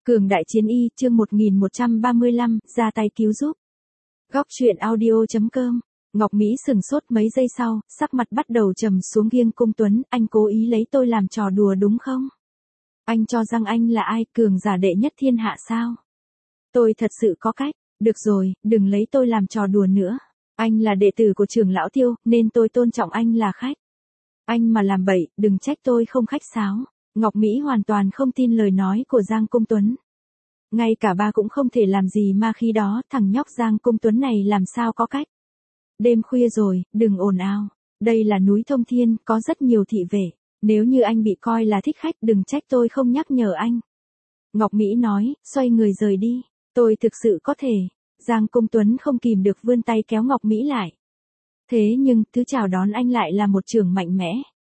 Cường đại chiến y, chương 1135, ra tay cứu giúp. Góc truyện audio.com. Ngọc Mỹ sừng sốt mấy giây sau, sắc mặt bắt đầu trầm xuống. Nghiêng Cung Tuấn, anh cố ý lấy tôi làm trò đùa đúng không? Anh cho rằng anh là ai, cường giả đệ nhất thiên hạ sao? Tôi thật sự có cách. Được rồi, đừng lấy tôi làm trò đùa nữa. Anh là đệ tử của trưởng lão Tiêu, nên tôi tôn trọng anh là khách. Anh mà làm bậy, đừng trách tôi không khách sáo. Ngọc Mỹ hoàn toàn không tin lời nói của Giang Cung Tuấn. Ngay cả ba cũng không thể làm gì mà khi đó thằng nhóc Giang Cung Tuấn này làm sao có cách. Đêm khuya rồi, đừng ồn ào. Đây là núi Thông Thiên, có rất nhiều thị vệ. Nếu như anh bị coi là thích khách đừng trách tôi không nhắc nhở anh. Ngọc Mỹ nói, xoay người rời đi. Tôi thực sự có thể. Giang Cung Tuấn không kìm được vươn tay kéo Ngọc Mỹ lại. Thế nhưng, thứ chào đón anh lại là một chưởng mạnh mẽ.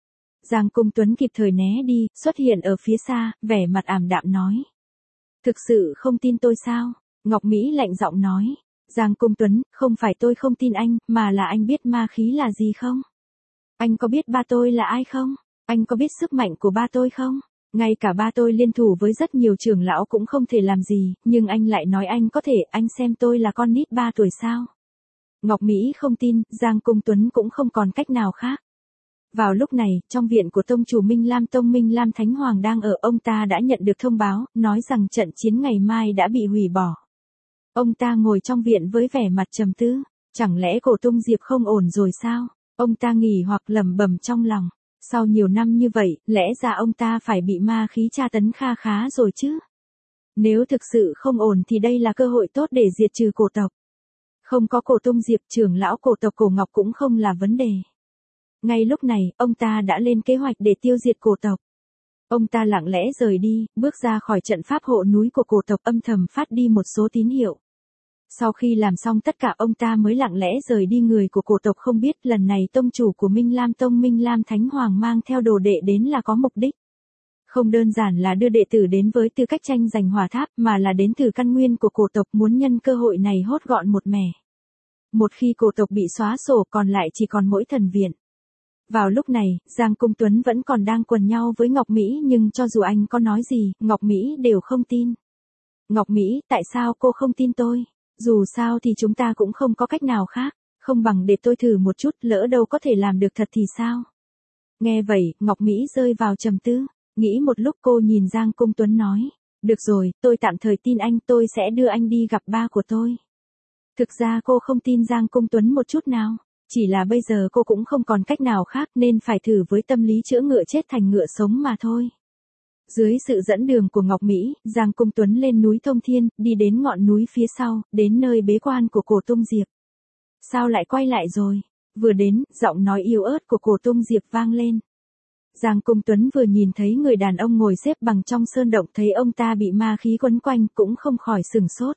Giang Cung Tuấn kịp thời né đi, xuất hiện ở phía xa, vẻ mặt ảm đạm nói. Thực sự không tin tôi sao? Ngọc Mỹ lạnh giọng nói. Giang Cung Tuấn, không phải tôi không tin anh, mà là anh biết ma khí là gì không? Anh có biết ba tôi là ai không? Anh có biết sức mạnh của ba tôi không? Ngay cả ba tôi liên thủ với rất nhiều trưởng lão cũng không thể làm gì, nhưng anh lại nói anh có thể, anh xem tôi là con nít 3 tuổi sao? Ngọc Mỹ không tin, Giang Cung Tuấn cũng không còn cách nào khác. Vào lúc này, trong viện của tông chủ Minh Lam Tông Minh Lam Thánh Hoàng đang ở, ông ta đã nhận được thông báo, nói rằng trận chiến ngày mai đã bị hủy bỏ. Ông ta ngồi trong viện với vẻ mặt trầm tư, chẳng lẽ Cổ Tung Diệp không ổn rồi sao? Ông ta nghỉ hoặc lẩm bẩm trong lòng, sau nhiều năm như vậy, lẽ ra ông ta phải bị ma khí tra tấn kha khá rồi chứ? Nếu thực sự không ổn thì đây là cơ hội tốt để diệt trừ cổ tộc. Không có Cổ Tung Diệp, trưởng lão cổ tộc Cổ Ngọc cũng không là vấn đề. Ngay lúc này, ông ta đã lên kế hoạch để tiêu diệt cổ tộc. Ông ta lặng lẽ rời đi, bước ra khỏi trận pháp hộ núi của cổ tộc, âm thầm phát đi một số tín hiệu. Sau khi làm xong tất cả ông ta mới lặng lẽ rời đi. Người của cổ tộc không biết lần này tông chủ của Minh Lam Tông Minh Lam Thánh Hoàng mang theo đồ đệ đến là có mục đích. Không đơn giản là đưa đệ tử đến với tư cách tranh giành hỏa tháp, mà là đến từ căn nguyên của cổ tộc, muốn nhân cơ hội này hốt gọn một mẻ. Một khi cổ tộc bị xóa sổ còn lại chỉ còn mỗi thần viện. Vào lúc này, Giang Cung Tuấn vẫn còn đang quần nhau với Ngọc Mỹ, nhưng cho dù anh có nói gì, Ngọc Mỹ đều không tin. Ngọc Mỹ, tại sao cô không tin tôi? Dù sao thì chúng ta cũng không có cách nào khác, không bằng để tôi thử một chút, lỡ đâu có thể làm được thật thì sao? Nghe vậy, Ngọc Mỹ rơi vào trầm tư, nghĩ một lúc cô nhìn Giang Cung Tuấn nói, được rồi, tôi tạm thời tin anh, tôi sẽ đưa anh đi gặp ba của tôi. Thực ra cô không tin Giang Cung Tuấn một chút nào. Chỉ là bây giờ cô cũng không còn cách nào khác nên phải thử với tâm lý chữa ngựa chết thành ngựa sống mà thôi. Dưới sự dẫn đường của Ngọc Mỹ, Giang Cung Tuấn lên núi Thông Thiên, đi đến ngọn núi phía sau, đến nơi bế quan của Cổ Tung Diệp. Sao lại quay lại rồi? Vừa đến, giọng nói yếu ớt của Cổ Tung Diệp vang lên. Giang Cung Tuấn vừa nhìn thấy người đàn ông ngồi xếp bằng trong sơn động, thấy ông ta bị ma khí quấn quanh cũng không khỏi sửng sốt.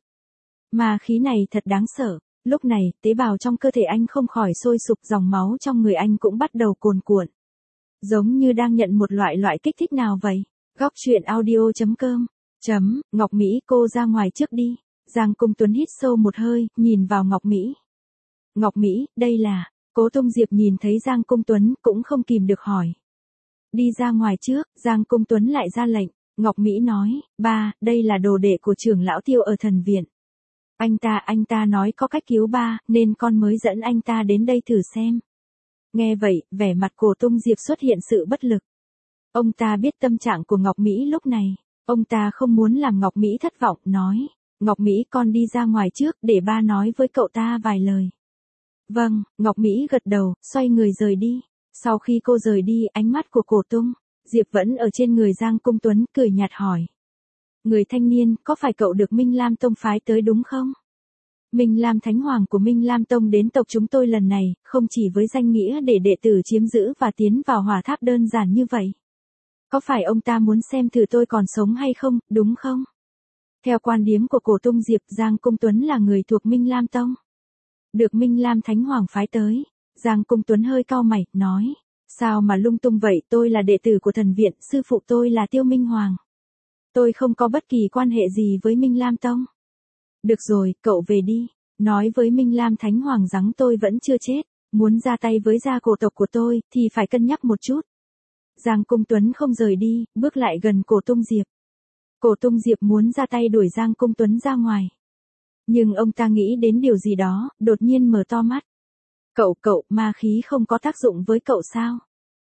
Ma khí này thật đáng sợ. Lúc này, tế bào trong cơ thể anh không khỏi sôi sục, dòng máu trong người anh cũng bắt đầu cuồn cuộn. Giống như đang nhận một loại kích thích nào vậy. Góc truyện audio.com. Ngọc Mỹ, cô ra ngoài trước đi. Giang Cung Tuấn hít sâu một hơi, nhìn vào Ngọc Mỹ. Ngọc Mỹ, đây là... Cố Tung Diệp nhìn thấy Giang Cung Tuấn, cũng không kìm được hỏi. Đi ra ngoài trước, Giang Cung Tuấn lại ra lệnh. Ngọc Mỹ nói, ba, đây là đồ đệ của trưởng lão Tiêu ở thần viện. Anh ta nói có cách cứu ba, nên con mới dẫn anh ta đến đây thử xem. Nghe vậy, vẻ mặt Cổ Tung Diệp xuất hiện sự bất lực. Ông ta biết tâm trạng của Ngọc Mỹ lúc này. Ông ta không muốn làm Ngọc Mỹ thất vọng, nói. Ngọc Mỹ, con đi ra ngoài trước, để ba nói với cậu ta vài lời. Vâng, Ngọc Mỹ gật đầu, xoay người rời đi. Sau khi cô rời đi, ánh mắt của Cổ Tung Diệp vẫn ở trên người Giang Cung Tuấn, cười nhạt hỏi. Người thanh niên, có phải cậu được Minh Lam Tông phái tới đúng không? Minh Lam Thánh Hoàng của Minh Lam Tông đến tộc chúng tôi lần này, không chỉ với danh nghĩa để đệ tử chiếm giữ và tiến vào hỏa tháp đơn giản như vậy. Có phải ông ta muốn xem thử tôi còn sống hay không, đúng không? Theo quan điểm của Cổ Tung Diệp, Giang Cung Tuấn là người thuộc Minh Lam Tông. Được Minh Lam Thánh Hoàng phái tới. Giang Cung Tuấn hơi cau mày, nói. Sao mà lung tung vậy, tôi là đệ tử của thần viện, sư phụ tôi là Tiêu Minh Hoàng. Tôi không có bất kỳ quan hệ gì với Minh Lam Tông. Được rồi, cậu về đi. Nói với Minh Lam Thánh Hoàng rằng tôi vẫn chưa chết. Muốn ra tay với gia cổ tộc của tôi, thì phải cân nhắc một chút. Giang Cung Tuấn không rời đi, bước lại gần Cổ Tung Diệp. Cổ Tung Diệp muốn ra tay đuổi Giang Cung Tuấn ra ngoài. Nhưng ông ta nghĩ đến điều gì đó, đột nhiên mở to mắt. Cậu, ma khí không có tác dụng với cậu sao?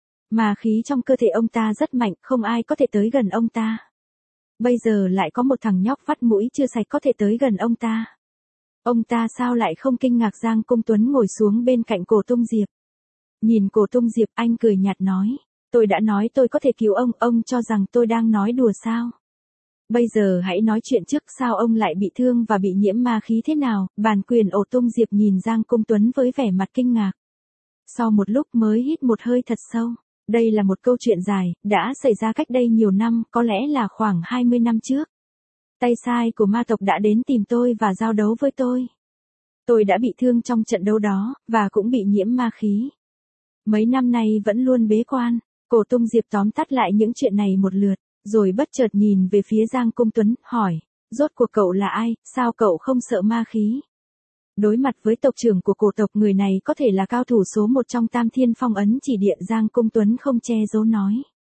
Ma khí trong cơ thể ông ta rất mạnh, không ai có thể tới gần ông ta. Bây giờ lại có một thằng nhóc vắt mũi chưa sạch có thể tới gần ông ta. Ông ta sao lại không kinh ngạc? Giang Cung Tuấn ngồi xuống bên cạnh Cổ Tung Diệp. Nhìn Cổ Tung Diệp, anh cười nhạt nói. Tôi đã nói tôi có thể cứu ông cho rằng tôi đang nói đùa sao? Bây giờ hãy nói chuyện trước, sao ông lại bị thương và bị nhiễm ma khí thế nào? Bản quyền Cổ Tung Diệp nhìn Giang Cung Tuấn với vẻ mặt kinh ngạc. Sau một lúc mới hít một hơi thật sâu. Đây là một câu chuyện dài, đã xảy ra cách đây nhiều năm, có lẽ là khoảng 20 năm trước. Tay sai của ma tộc đã đến tìm tôi và giao đấu với tôi. Tôi đã bị thương trong trận đấu đó, và cũng bị nhiễm ma khí. Mấy năm nay vẫn luôn bế quan. Cổ Tung Diệp tóm tắt lại những chuyện này một lượt, rồi bất chợt nhìn về phía Giang Cung Tuấn, hỏi, rốt cuộc cậu là ai, sao cậu không sợ ma khí? Đối mặt với tộc trưởng của cổ tộc, người này có thể là cao thủ số 1 trong Tam Thiên Phong Ấn Chỉ Địa. Giang Cung Tuấn không che giấu nói.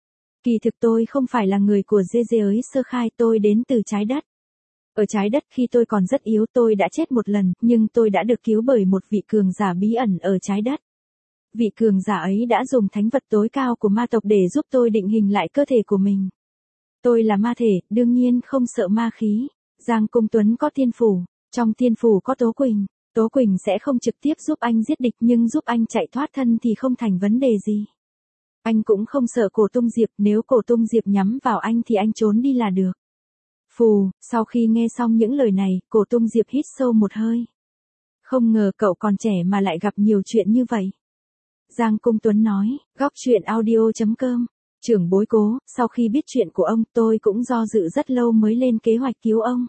Kỳ thực tôi không phải là người của dê ới sơ khai, tôi đến từ trái đất. Ở trái đất khi tôi còn rất yếu tôi đã chết một lần, nhưng tôi đã được cứu bởi một vị cường giả bí ẩn ở trái đất. Vị cường giả ấy đã dùng thánh vật tối cao của ma tộc để giúp tôi định hình lại cơ thể của mình. Tôi là ma thể, đương nhiên không sợ ma khí. Giang Cung Tuấn có tiên phủ, trong tiên phủ có Tố Quỳnh. Tố Quỳnh sẽ không trực tiếp giúp anh giết địch nhưng giúp anh chạy thoát thân thì không thành vấn đề gì. Anh cũng không sợ Cổ Tung Diệp, nếu Cổ Tung Diệp nhắm vào anh thì anh trốn đi là được. Phù, sau khi nghe xong những lời này, Cổ Tung Diệp hít sâu một hơi. Không ngờ cậu còn trẻ mà lại gặp nhiều chuyện như vậy. Giang Cung Tuấn nói, góc truyện audio.com. Trưởng bối Cố, sau khi biết chuyện của ông tôi cũng do dự rất lâu mới lên kế hoạch cứu ông.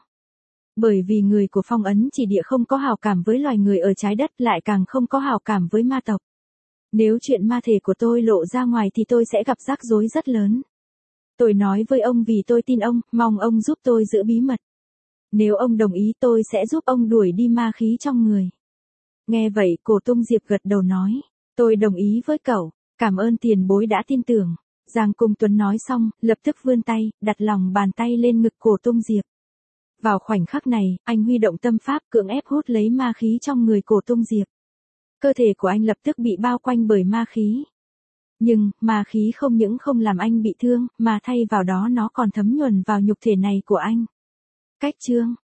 Bởi vì người của Phong Ấn Chỉ Địa không có hảo cảm với loài người ở trái đất, lại càng không có hảo cảm với ma tộc. Nếu chuyện ma thể của tôi lộ ra ngoài thì tôi sẽ gặp rắc rối rất lớn. Tôi nói với ông vì tôi tin ông, mong ông giúp tôi giữ bí mật. Nếu ông đồng ý tôi sẽ giúp ông đuổi đi ma khí trong người. Nghe vậy Cổ Tung Diệp gật đầu nói. Tôi đồng ý với cậu, cảm ơn tiền bối đã tin tưởng. Giang Cung Tuấn nói xong, lập tức vươn tay, đặt lòng bàn tay lên ngực Cổ Tung Diệp. Vào khoảnh khắc này, anh huy động tâm pháp cưỡng ép hút lấy ma khí trong người Cổ Tung Diệp. Cơ thể của anh lập tức bị bao quanh bởi ma khí. Nhưng, ma khí không những không làm anh bị thương, mà thay vào đó nó còn thấm nhuần vào nhục thể này của anh. Cách chương